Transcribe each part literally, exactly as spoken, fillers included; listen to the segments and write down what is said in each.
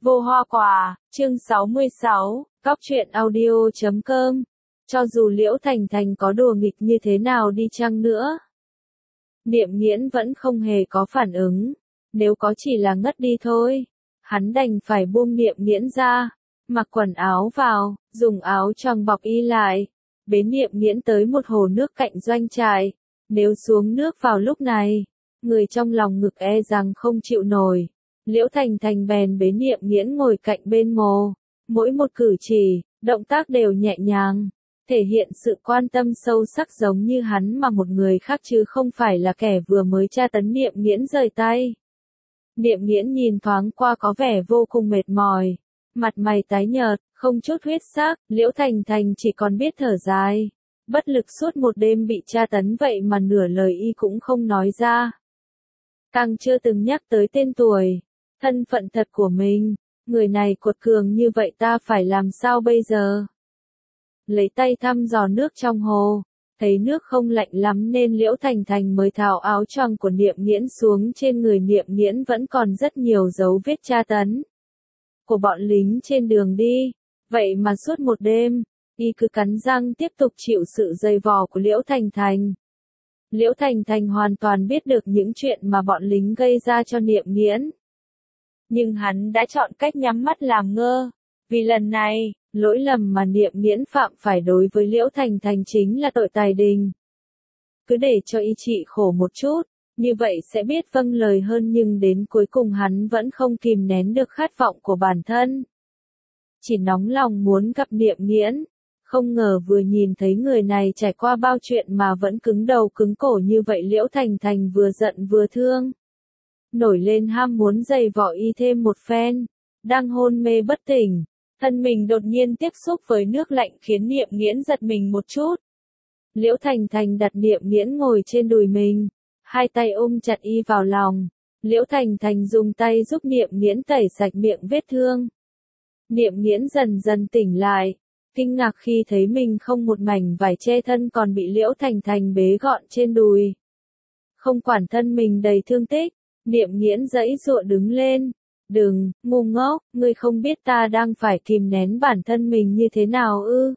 Vô hoa quả, chương sáu mươi sáu, Cóc truyện audio chấm com. Cho dù Liễu Thành Thành có đùa nghịch như thế nào đi chăng nữa, Niệm Nghiễn vẫn không hề có phản ứng, nếu có chỉ là ngất đi thôi. Hắn đành phải buông Niệm Nghiễn ra, mặc quần áo vào, dùng áo choàng bọc y lại, bế Niệm Nghiễn tới một hồ nước cạnh doanh trại. Nếu xuống nước vào lúc này, người trong lòng ngực e rằng không chịu nổi. Liễu Thành Thành bèn bế Niệm Nghiễn ngồi cạnh bên mồ, mỗi một cử chỉ, động tác đều nhẹ nhàng, thể hiện sự quan tâm sâu sắc giống như hắn mà một người khác chứ không phải là kẻ vừa mới tra tấn Niệm Nghiễn rời tay. Niệm Nghiễn nhìn thoáng qua có vẻ vô cùng mệt mỏi, mặt mày tái nhợt, không chút huyết sắc, Liễu Thành Thành chỉ còn biết thở dài, bất lực suốt một đêm bị tra tấn vậy mà nửa lời y cũng không nói ra. Càng chưa từng nhắc tới tên tuổi, thân phận thật của mình, người này cuột cường như vậy ta phải làm sao bây giờ? Lấy tay thăm dò nước trong hồ, thấy nước không lạnh lắm nên Liễu Thành Thành mới tháo áo choàng của Niệm Nghiễn xuống. Trên người Niệm Nghiễn vẫn còn rất nhiều dấu vết tra tấn của bọn lính trên đường đi, vậy mà suốt một đêm, y cứ cắn răng tiếp tục chịu sự dày vò của Liễu Thành Thành. Liễu Thành Thành hoàn toàn biết được những chuyện mà bọn lính gây ra cho Niệm Nghiễn. Nhưng hắn đã chọn cách nhắm mắt làm ngơ, vì lần này, lỗi lầm mà Niệm Nghiễn phạm phải đối với Liễu Thành Thành chính là tội tày đình. Cứ để cho y chịu khổ một chút, như vậy sẽ biết vâng lời hơn, nhưng đến cuối cùng hắn vẫn không kìm nén được khát vọng của bản thân. Chỉ nóng lòng muốn gặp Niệm Nghiễn, không ngờ vừa nhìn thấy người này trải qua bao chuyện mà vẫn cứng đầu cứng cổ như vậy. Liễu Thành Thành vừa giận vừa thương, nổi lên ham muốn giày vò y thêm một phen. Đang hôn mê bất tỉnh, thân mình đột nhiên tiếp xúc với nước lạnh khiến Niệm Nghiễn giật mình một chút. Liễu Thành Thành đặt Niệm Nghiễn ngồi trên đùi mình, hai tay ôm chặt y vào lòng. Liễu Thành Thành dùng tay giúp Niệm Nghiễn tẩy sạch miệng vết thương. Niệm Nghiễn dần dần tỉnh lại, kinh ngạc khi thấy mình không một mảnh vải che thân còn bị Liễu Thành Thành bế gọn trên đùi. Không quản thân mình đầy thương tích, Niệm Nghiễn giãy giụa đứng lên. Đừng, ngu ngốc, ngươi không biết ta đang phải kìm nén bản thân mình như thế nào ư?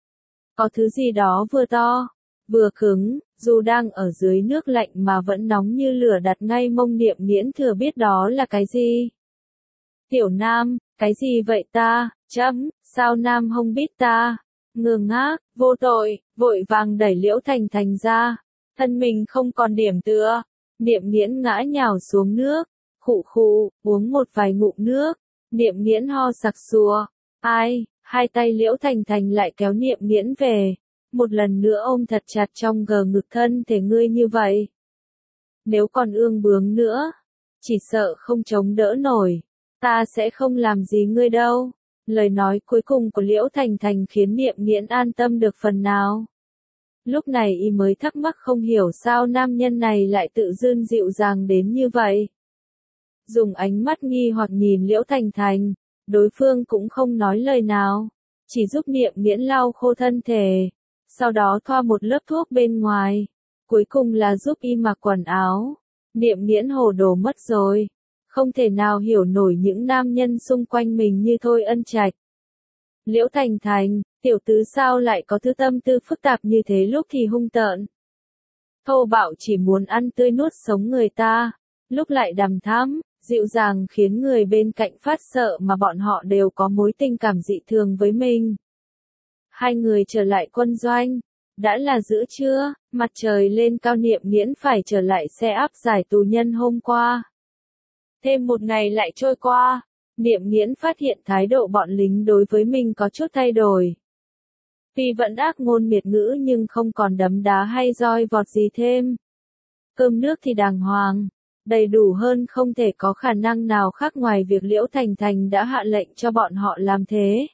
Có thứ gì đó vừa to, vừa cứng, dù đang ở dưới nước lạnh mà vẫn nóng như lửa đặt ngay mông. Niệm Nghiễn thừa biết đó là cái gì. Tiểu Nam, cái gì vậy ta? Chấm, sao Nam không biết ta? Ngơ ngác, vô tội, vội vàng đẩy Liễu Thành Thành ra. Thân mình không còn điểm tựa. Niệm Nghiễn ngã nhào xuống nước, khụ khụ, uống một vài ngụm nước. Niệm Nghiễn ho sặc sụa. Ai, hai tay Liễu Thành Thành lại kéo Niệm Nghiễn về, một lần nữa ôm thật chặt trong gờ ngực. Thân thể ngươi như vậy, nếu còn ương bướng nữa, chỉ sợ không chống đỡ nổi. Ta sẽ không làm gì ngươi đâu. Lời nói cuối cùng của Liễu Thành Thành khiến Niệm Nghiễn an tâm được phần nào. Lúc này y mới thắc mắc không hiểu sao nam nhân này lại tự dưng dịu dàng đến như vậy. Dùng ánh mắt nghi hoặc nhìn Liễu Thành Thành, đối phương cũng không nói lời nào, chỉ giúp Niệm Nghiễn lau khô thân thể, sau đó thoa một lớp thuốc bên ngoài, cuối cùng là giúp y mặc quần áo. Niệm Nghiễn hồ đồ mất rồi, không thể nào hiểu nổi những nam nhân xung quanh mình như Thôi Ân Trạch. Liễu Thành Thành, tiểu tứ sao lại có thứ tâm tư phức tạp như thế, lúc thì hung tợn, thô bạo chỉ muốn ăn tươi nuốt sống người ta, lúc lại đằm thắm, dịu dàng khiến người bên cạnh phát sợ mà bọn họ đều có mối tình cảm dị thường với mình. Hai người trở lại quân doanh, đã là giữa trưa, mặt trời lên cao. Niệm Nghiễn phải trở lại xe áp giải tù nhân hôm qua. Thêm một ngày lại trôi qua, Niệm Nghiễn phát hiện thái độ bọn lính đối với mình có chút thay đổi. Tuy vẫn ác ngôn miệt ngữ nhưng không còn đấm đá hay roi vọt gì thêm. Cơm nước thì đàng hoàng, đầy đủ hơn không thể có khả năng nào khác ngoài việc Liễu Thành Thành đã hạ lệnh cho bọn họ làm thế.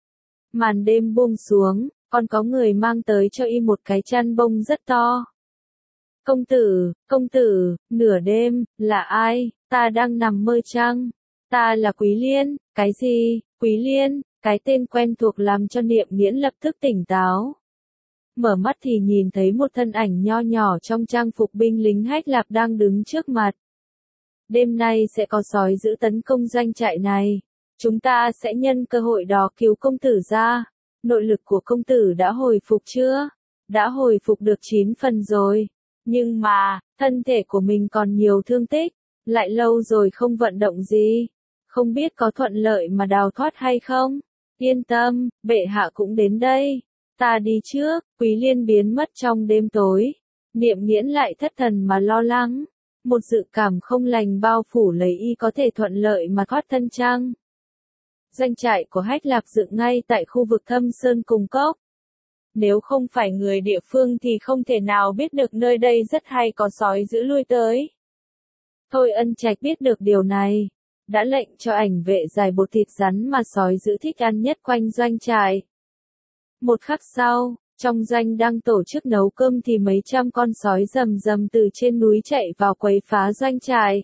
Màn đêm buông xuống, còn có người mang tới cho y một cái chăn bông rất to. Công tử, công tử, nửa đêm, là ai? Ta đang nằm mơ chăng? Ta là Quý Liên. Cái gì? Quý Liên? Cái tên quen thuộc làm cho Niệm Nghiễn lập tức tỉnh táo. Mở mắt thì nhìn thấy một thân ảnh nho nhỏ trong trang phục binh lính Hách Lạp đang đứng trước mặt. Đêm nay sẽ có sói dữ tấn công doanh trại này. Chúng ta sẽ nhân cơ hội đó cứu công tử ra. Nội lực của công tử đã hồi phục chưa? Đã hồi phục được chín phần rồi. Nhưng mà, thân thể của mình còn nhiều thương tích, lại lâu rồi không vận động gì. Không biết có thuận lợi mà đào thoát hay không? Yên tâm, bệ hạ cũng đến đây. Ta đi trước. Quý Liên biến mất trong đêm tối. Niệm Nghiễn lại thất thần mà lo lắng. Một dự cảm không lành bao phủ lấy y có thể thuận lợi mà thoát thân chăng? Doanh trại của Hách Lạp dựng ngay tại khu vực Thâm Sơn Cùng Cốc. Nếu không phải người địa phương thì không thể nào biết được nơi đây rất hay có sói dữ lui tới. Thôi Ân Trạch biết được điều này, đã lệnh cho ảnh vệ giải bột thịt rắn mà sói dữ thích ăn nhất quanh doanh trại. Một khắc sau, trong doanh đang tổ chức nấu cơm thì mấy trăm con sói rầm rầm từ trên núi chạy vào quấy phá doanh trại.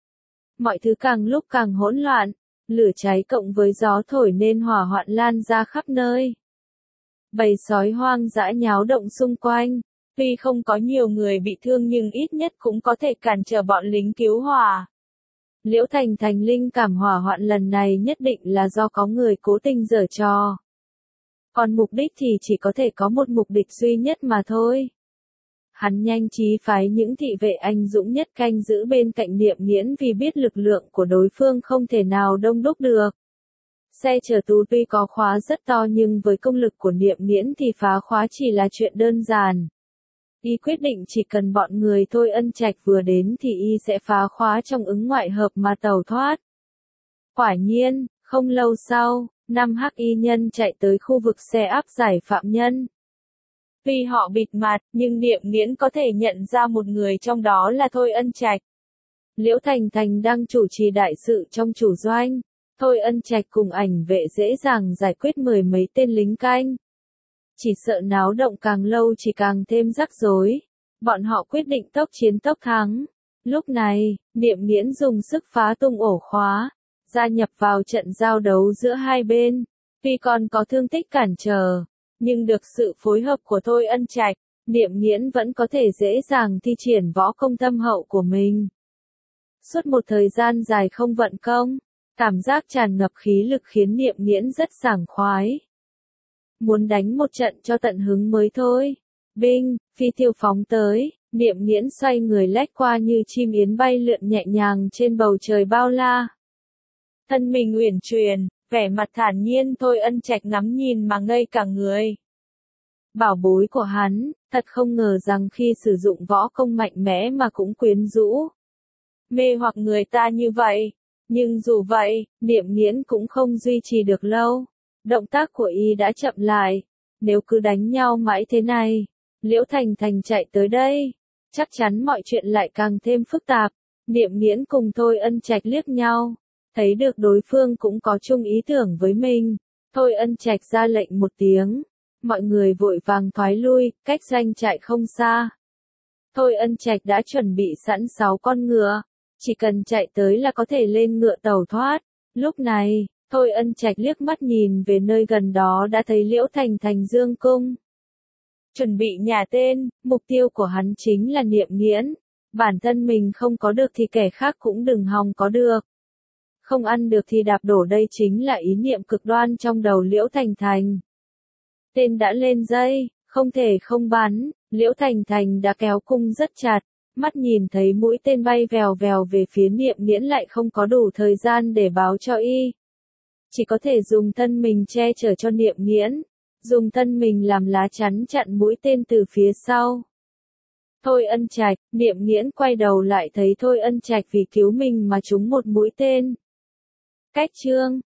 Mọi thứ càng lúc càng hỗn loạn, lửa cháy cộng với gió thổi nên hỏa hoạn lan ra khắp nơi. Bầy sói hoang dã nháo động xung quanh, tuy không có nhiều người bị thương nhưng ít nhất cũng có thể cản trở bọn lính cứu hỏa. Liễu Thành Thành linh cảm hỏa hoạn lần này nhất định là do có người cố tình giở trò. Còn mục đích thì chỉ có thể có một mục đích duy nhất mà thôi. Hắn nhanh trí phái những thị vệ anh dũng nhất canh giữ bên cạnh Niệm Nghiễn vì biết lực lượng của đối phương không thể nào đông đúc được. Xe chở tù tuy có khóa rất to nhưng với công lực của Niệm Nghiễn thì phá khóa chỉ là chuyện đơn giản. Y quyết định chỉ cần bọn người Thôi Ân Trạch vừa đến thì Y sẽ phá khóa trong ứng ngoại hợp mà tẩu thoát. Quả nhiên, không lâu sau, năm hắc y nhân chạy tới khu vực xe áp giải phạm nhân. Tuy họ bịt mặt, nhưng Niệm Nghiễn có thể nhận ra một người trong đó là Thôi Ân Trạch. Liễu Thành Thành đang chủ trì đại sự trong chủ doanh. Thôi Ân Trạch cùng ảnh vệ dễ dàng giải quyết mười mấy tên lính canh. Chỉ sợ náo động càng lâu chỉ càng thêm rắc rối. Bọn họ quyết định tốc chiến tốc thắng. Lúc này, Niệm Nghiễn dùng sức phá tung ổ khóa, gia nhập vào trận giao đấu giữa hai bên. Tuy còn có thương tích cản trở, nhưng được sự phối hợp của Thôi Ân Trạch, Niệm Nghiễn vẫn có thể dễ dàng thi triển võ công thâm hậu của mình. Suốt một thời gian dài không vận công, cảm giác tràn ngập khí lực khiến Niệm Nghiễn rất sảng khoái. Muốn đánh một trận cho tận hứng mới thôi. Binh, phi tiêu phóng tới, Niệm Nghiễn xoay người lách qua như chim yến bay lượn nhẹ nhàng trên bầu trời bao la. Thân mình uyển chuyển, vẻ mặt thản nhiên. Thôi Ân Trạch ngắm nhìn mà ngây cả người. Bảo bối của hắn, thật không ngờ rằng khi sử dụng võ công mạnh mẽ mà cũng quyến rũ, mê hoặc người ta như vậy. Nhưng dù vậy, Niệm Nghiễn cũng không duy trì được lâu. Động tác của y đã chậm lại. Nếu cứ đánh nhau mãi thế này, Liễu Thành Thành chạy tới đây, chắc chắn mọi chuyện lại càng thêm phức tạp. Niệm Nghiễn cùng Thôi Ân Trạch liếc nhau, thấy được đối phương cũng có chung ý tưởng với mình. Thôi Ân Trạch ra lệnh một tiếng, mọi người vội vàng thoái lui, cách doanh trại không xa. Thôi Ân Trạch đã chuẩn bị sẵn sáu con ngựa, chỉ cần chạy tới là có thể lên ngựa tẩu thoát. Lúc này, Thôi Ân Trạch liếc mắt nhìn về nơi gần đó đã thấy Liễu Thành Thành dương cung. Chuẩn bị nhả tên, mục tiêu của hắn chính là Niệm Nghiễn. Bản thân mình không có được thì kẻ khác cũng đừng hòng có được. Không ăn được thì đạp đổ, đây chính là ý niệm cực đoan trong đầu Liễu Thành Thành. Tên đã lên dây, không thể không bắn. Liễu Thành Thành đã kéo cung rất chặt, mắt nhìn thấy mũi tên bay vèo vèo về phía Niệm Nghiễn lại không có đủ thời gian để báo cho y. Chỉ có thể dùng thân mình che chở cho Niệm Nghiễn, dùng thân mình làm lá chắn chặn mũi tên từ phía sau. Thôi Ân Trạch, Niệm Nghiễn quay đầu lại thấy Thôi Ân Trạch vì cứu mình mà trúng một mũi tên. Cách chương